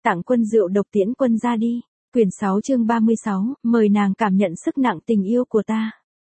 Tặng quân rượu độc tiễn quân ra đi. Quyển 6 chương 36, mời nàng cảm nhận sức nặng tình yêu của ta.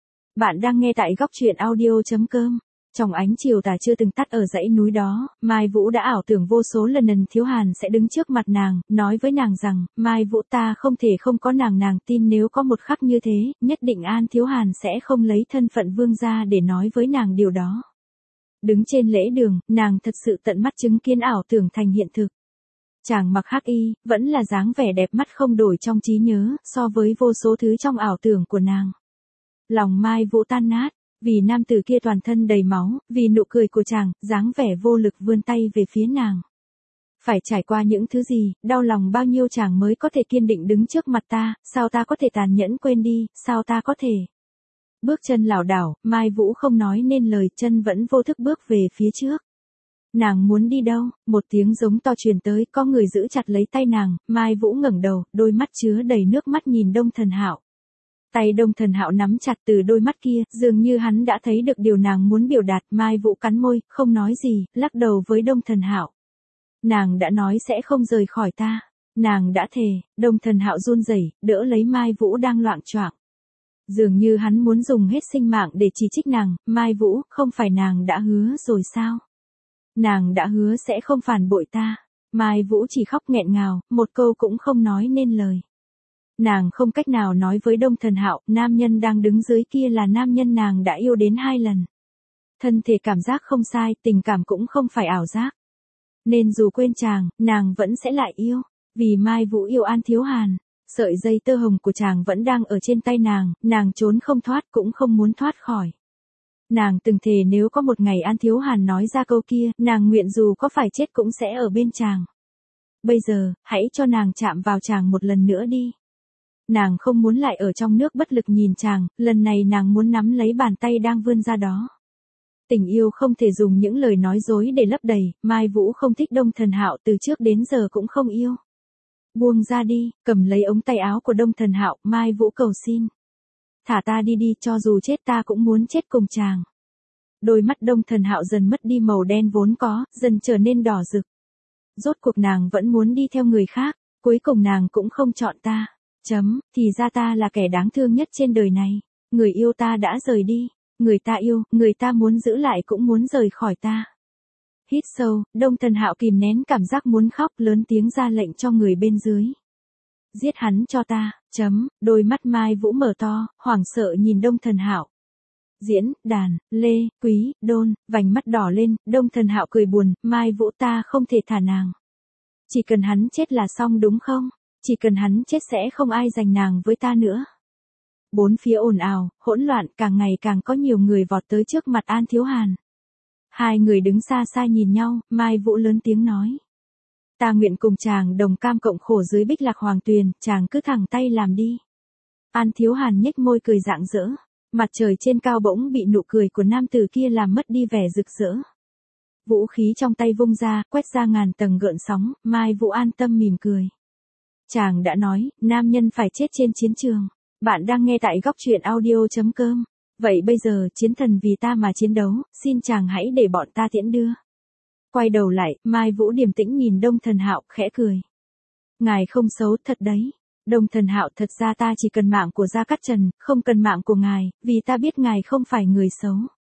Bạn đang nghe tại góc truyện audio.com. Trong ánh chiều tà chưa từng tắt ở dãy núi đó, Mai Vũ đã ảo tưởng vô số lần Thiếu Hàn sẽ đứng trước mặt nàng, nói với nàng rằng, Mai Vũ ta không thể không có nàng. Nàng tin nếu có một khắc như thế, nhất định Thiếu Hàn sẽ không lấy thân phận vương gia để nói với nàng điều đó. Đứng trên lễ đường, nàng thật sự tận mắt chứng kiến ảo tưởng thành hiện thực. Chàng mặc hắc y, vẫn là dáng vẻ đẹp mắt không đổi trong trí nhớ, so với vô số thứ trong ảo tưởng của nàng. Lòng Mai Vũ tan nát, vì nam tử kia toàn thân đầy máu, vì nụ cười của chàng, dáng vẻ vô lực vươn tay về phía nàng. Phải trải qua những thứ gì, đau lòng bao nhiêu chàng mới có thể kiên định đứng trước mặt ta, sao ta có thể tàn nhẫn quên đi, sao ta có thể. Bước chân lảo đảo, Mai Vũ không nói nên lời, chân vẫn vô thức bước về phía trước. Nàng muốn đi đâu? Một tiếng giống to truyền tới, có người giữ chặt lấy tay nàng, Mai Vũ ngẩng đầu, đôi mắt chứa đầy nước mắt nhìn Đông Thần Hạo. Tay Đông Thần Hạo nắm chặt từ đôi mắt kia, dường như hắn đã thấy được điều nàng muốn biểu đạt. Mai Vũ cắn môi, không nói gì, lắc đầu với Đông Thần Hạo. Nàng đã nói sẽ không rời khỏi ta. Nàng đã thề. Đông Thần Hạo run rẩy, đỡ lấy Mai Vũ đang loạng choạng. Dường như hắn muốn dùng hết sinh mạng để chỉ trích nàng. Mai Vũ, không phải nàng đã hứa rồi sao? Nàng đã hứa sẽ không phản bội ta. Mai Vũ chỉ khóc nghẹn ngào, một câu cũng không nói nên lời. Nàng không cách nào nói với Đông Thần Hạo, nam nhân đang đứng dưới kia là nam nhân nàng đã yêu đến 2 lần. Thân thể cảm giác không sai, tình cảm cũng không phải ảo giác. Nên dù quên chàng, nàng vẫn sẽ lại yêu. Vì Mai Vũ yêu Thiếu Hàn. Sợi dây tơ hồng của chàng vẫn đang ở trên tay nàng trốn không thoát cũng không muốn thoát khỏi. Nàng từng thề nếu có một ngày Thiếu Hàn nói ra câu kia, nàng nguyện dù có phải chết cũng sẽ ở bên chàng. Bây giờ, hãy cho nàng chạm vào chàng một lần nữa đi. Nàng không muốn lại ở trong nước bất lực nhìn chàng, lần này nàng muốn nắm lấy bàn tay đang vươn ra đó. Tình yêu không thể dùng những lời nói dối để lấp đầy, Mai Vũ không thích Đông Thần Hạo từ trước đến giờ cũng không yêu. Buông ra đi, cầm lấy ống tay áo của Đông Thần Hạo, Mai Vũ cầu xin. Thả ta đi đi, cho dù chết ta cũng muốn chết cùng chàng. Đôi mắt Đông Thần Hạo dần mất đi màu đen vốn có, dần trở nên đỏ rực. Rốt cuộc nàng vẫn muốn đi theo người khác, cuối cùng nàng cũng không chọn ta. Thì ra ta là kẻ đáng thương nhất trên đời này. Người yêu ta đã rời đi. Người ta yêu, người ta muốn giữ lại cũng muốn rời khỏi ta. Hít sâu, Đông Thần Hạo kìm nén cảm giác muốn khóc, lớn tiếng ra lệnh cho người bên dưới. Giết hắn cho ta. Đôi mắt Mai Vũ mở to, hoảng sợ nhìn Đông Thần Hạo. Diễn, đàn, lê, quý, đôn, vành mắt đỏ lên, Đông Thần Hạo cười buồn, Mai Vũ ta không thể thả nàng. Chỉ cần hắn chết là xong đúng không? Chỉ cần hắn chết sẽ không ai giành nàng với ta nữa. Bốn phía ồn ào, hỗn loạn, càng ngày càng có nhiều người vọt tới trước mặt Thiếu Hàn. Hai người đứng xa xa nhìn nhau, Mai Vũ lớn tiếng nói. Ta nguyện cùng chàng đồng cam cộng khổ dưới Bích Lạc Hoàng Tuyền, chàng cứ thẳng tay làm đi. Thiếu Hàn nhếch môi cười rạng rỡ. Mặt trời trên cao bỗng bị nụ cười của nam tử kia làm mất đi vẻ rực rỡ. Vũ khí trong tay vung ra, quét ra ngàn tầng gợn sóng, Mai Vũ an tâm mỉm cười. Chàng đã nói, nam nhân phải chết trên chiến trường. Bạn đang nghe tại góc truyện audio.com. Vậy bây giờ, chiến thần vì ta mà chiến đấu, xin chàng hãy để bọn ta tiễn đưa. Quay đầu lại, Mai Vũ điềm tĩnh nhìn Đông Thần Hạo, khẽ cười. Ngài không xấu thật đấy. Đông Thần Hạo, thật ra ta chỉ cần mạng của Gia Cát Trần, không cần mạng của ngài, vì ta biết ngài không phải người xấu.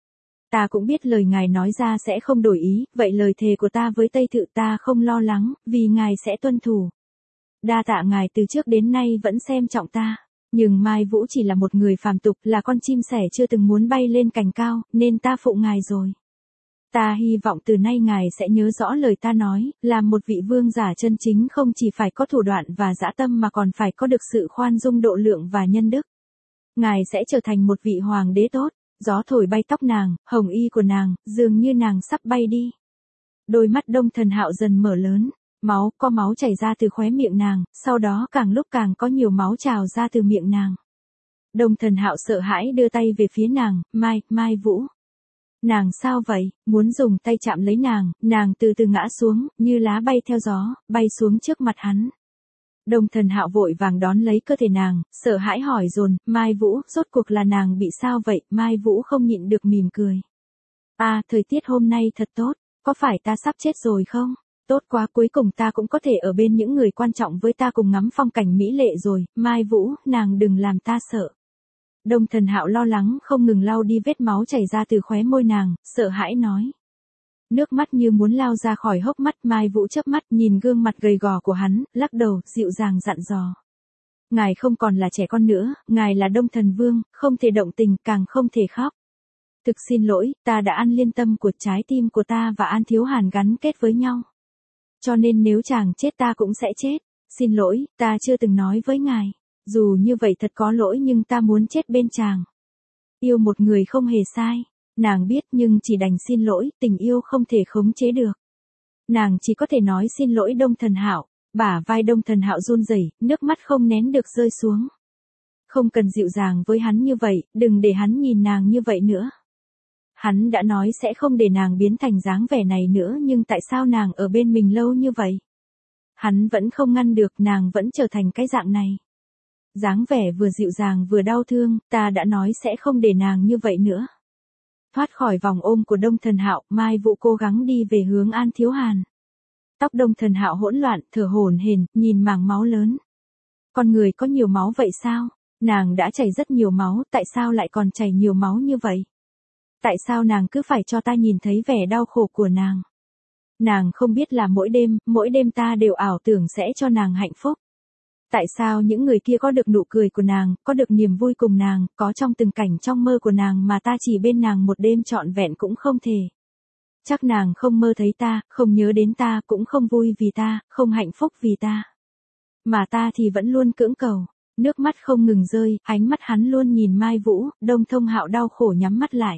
Ta cũng biết lời ngài nói ra sẽ không đổi ý, vậy lời thề của ta với Tây Thự ta không lo lắng, vì ngài sẽ tuân thủ. Đa tạ ngài từ trước đến nay vẫn xem trọng ta. Nhưng Mai Vũ chỉ là một người phàm tục, là con chim sẻ chưa từng muốn bay lên cành cao, nên ta phụ ngài rồi. Ta hy vọng từ nay ngài sẽ nhớ rõ lời ta nói, làm một vị vương giả chân chính không chỉ phải có thủ đoạn và dã tâm mà còn phải có được sự khoan dung độ lượng và nhân đức. Ngài sẽ trở thành một vị hoàng đế tốt. Gió thổi bay tóc nàng, hồng y của nàng, dường như nàng sắp bay đi. Đôi mắt Đông Thần Hạo dần mở lớn. Có máu chảy ra từ khóe miệng nàng, sau đó càng lúc càng có nhiều máu trào ra từ miệng nàng. Đông Thần Hạo sợ hãi đưa tay về phía nàng, Mai Vũ. Nàng sao vậy, muốn dùng tay chạm lấy nàng từ từ ngã xuống, như lá bay theo gió, bay xuống trước mặt hắn. Đông Thần Hạo vội vàng đón lấy cơ thể nàng, sợ hãi hỏi dồn, Mai Vũ, rốt cuộc là nàng bị sao vậy? Mai Vũ không nhịn được mỉm cười. Thời tiết hôm nay thật tốt, có phải ta sắp chết rồi không? Tốt quá, cuối cùng ta cũng có thể ở bên những người quan trọng với ta cùng ngắm phong cảnh mỹ lệ rồi, Mai Vũ, nàng đừng làm ta sợ. Đông Thần Hạo lo lắng không ngừng lau đi vết máu chảy ra từ khóe môi nàng, sợ hãi nói. Nước mắt như muốn lao ra khỏi hốc mắt, Mai Vũ chớp mắt nhìn gương mặt gầy gò của hắn, lắc đầu, dịu dàng dặn dò. Ngài không còn là trẻ con nữa, ngài là Đông Thần Vương, không thể động tình, càng không thể khóc. Thực xin lỗi, ta đã ăn liên tâm của trái tim của ta và An Thiếu Hàn gắn kết với nhau. Cho nên nếu chàng chết ta cũng sẽ chết. Xin lỗi, ta chưa từng nói với ngài. Dù như vậy thật có lỗi nhưng ta muốn chết bên chàng. Yêu một người không hề sai. Nàng biết nhưng chỉ đành xin lỗi, tình yêu không thể khống chế được. Nàng chỉ có thể nói xin lỗi Đông Thần Hạo. Bả vai Đông Thần Hạo run rẩy, nước mắt không nén được rơi xuống. Không cần dịu dàng với hắn như vậy, đừng để hắn nhìn nàng như vậy nữa. Hắn đã nói sẽ không để nàng biến thành dáng vẻ này nữa nhưng tại sao nàng ở bên mình lâu như vậy? Hắn vẫn không ngăn được, nàng vẫn trở thành cái dạng này. Dáng vẻ vừa dịu dàng vừa đau thương, ta đã nói sẽ không để nàng như vậy nữa. Thoát khỏi vòng ôm của Đông Thần Hạo, Mai Vũ cố gắng đi về hướng An Thiếu Hàn. Tóc Đông Thần Hạo hỗn loạn, thở hổn hển, nhìn mảng máu lớn. Con người có nhiều máu vậy sao? Nàng đã chảy rất nhiều máu, tại sao lại còn chảy nhiều máu như vậy? Tại sao nàng cứ phải cho ta nhìn thấy vẻ đau khổ của nàng? Nàng không biết là mỗi đêm ta đều ảo tưởng sẽ cho nàng hạnh phúc. Tại sao những người kia có được nụ cười của nàng, có được niềm vui cùng nàng, có trong từng cảnh trong mơ của nàng mà ta chỉ bên nàng một đêm trọn vẹn cũng không thể. Chắc nàng không mơ thấy ta, không nhớ đến ta, cũng không vui vì ta, không hạnh phúc vì ta. Mà ta thì vẫn luôn cưỡng cầu. Nước mắt không ngừng rơi, ánh mắt hắn luôn nhìn Mai Vũ, Đông Thông Hạo đau khổ nhắm mắt lại.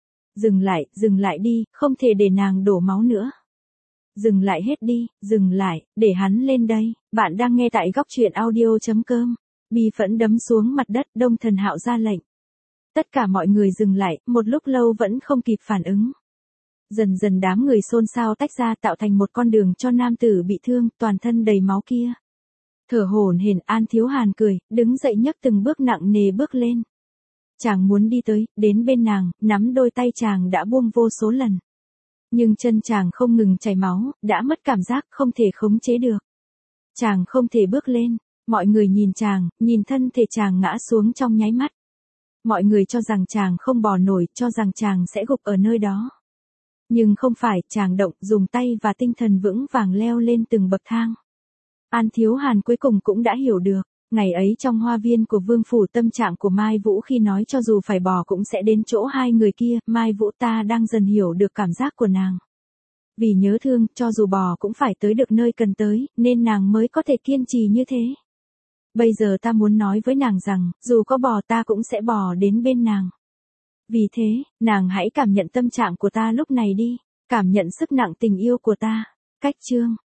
Dừng lại đi, không thể để nàng đổ máu nữa. Dừng lại hết đi, dừng lại, để hắn lên đây. Bạn đang nghe tại góc truyện audio.com. Bi phẫn đấm xuống mặt đất, Đông Thần Hạo ra lệnh. Tất cả mọi người dừng lại, một lúc lâu vẫn không kịp phản ứng. Dần dần đám người xôn xao tách ra tạo thành một con đường cho nam tử bị thương, toàn thân đầy máu kia. Thở hổn hển, An Thiếu Hàn cười, đứng dậy nhấc từng bước nặng nề bước lên. Chàng muốn đi tới, đến bên nàng, nắm đôi tay chàng đã buông vô số lần. Nhưng chân chàng không ngừng chảy máu, đã mất cảm giác, không thể khống chế được. Chàng không thể bước lên, mọi người nhìn chàng, nhìn thân thể chàng ngã xuống trong nháy mắt. Mọi người cho rằng chàng không bò nổi, cho rằng chàng sẽ gục ở nơi đó. Nhưng không phải, chàng động, dùng tay và tinh thần vững vàng leo lên từng bậc thang. An Thiếu Hàn cuối cùng cũng đã hiểu được. Ngày ấy trong hoa viên của Vương Phủ, tâm trạng của Mai Vũ khi nói cho dù phải bò cũng sẽ đến chỗ hai người kia, Mai Vũ ta đang dần hiểu được cảm giác của nàng. Vì nhớ thương, cho dù bò cũng phải tới được nơi cần tới, nên nàng mới có thể kiên trì như thế. Bây giờ ta muốn nói với nàng rằng, dù có bò ta cũng sẽ bò đến bên nàng. Vì thế, nàng hãy cảm nhận tâm trạng của ta lúc này đi, cảm nhận sức nặng tình yêu của ta. Cách chương